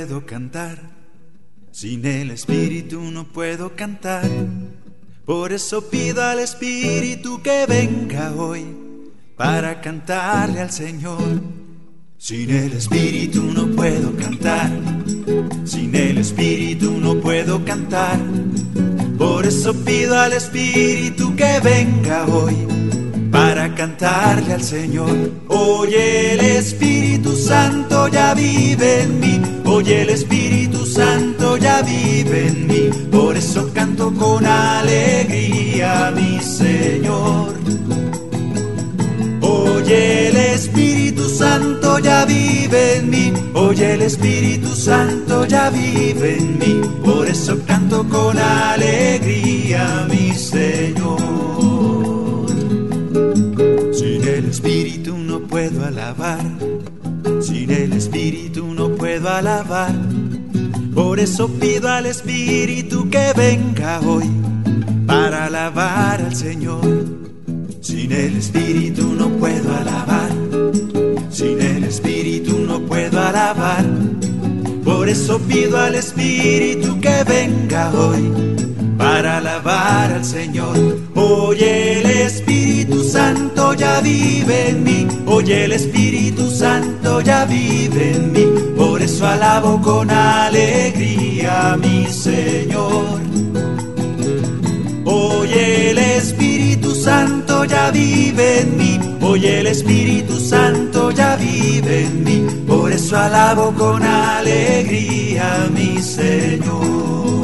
puedo cantar, sin el Espíritu no puedo cantar. Por eso pido al Espíritu que venga hoy para cantarle al Señor. Sin el Espíritu no puedo cantar, sin el Espíritu no puedo cantar. Por eso pido al Espíritu que venga hoy para cantarle al Señor. Hoy el Espíritu Santo ya vive en mí, hoy el Espíritu Santo ya vive en mí. Por eso canto con alegría a mi Señor. Hoy el Espíritu Santo ya vive en mí, hoy el Espíritu Santo ya vive en mí. Por eso canto con alegría a mi Señor. Sin el Espíritu no puedo alabar, sin el Espíritu no puedo alabar. Por eso pido al Espíritu que venga hoy para alabar al Señor. Sin el Espíritu no puedo alabar, sin el Espíritu no puedo alabar. Por eso pido al Espíritu que venga hoy para alabar al Señor. Hoy el Espíritu Santo ya vive en mí, hoy el Espíritu Santo ya vive en mí. Por eso alabo con alegría a mi Señor. Hoy el Espíritu Santo ya vive en mí, hoy el Espíritu Santo ya vive en mí. Por eso alabo con alegría a mi Señor.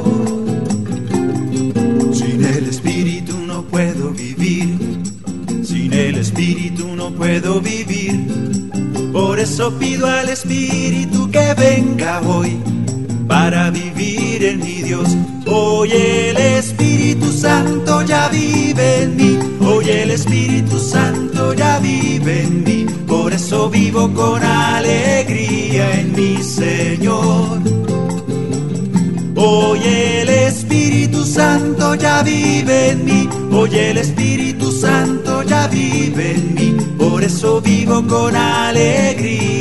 Sin el Espíritu no puedo vivir, sin el Espíritu no puedo vivir. Por eso pido al Espíritu que venga hoy para vivir en mi Dios. Hoy el Espíritu Santo ya vive en mí, hoy el Espíritu Santo ya vive en mí. Por eso vivo con alegría en mi Señor. Hoy el Espíritu Santo ya vive en mí, hoy el Espíritu Santo ya vive en mí. Por eso vivo con alegría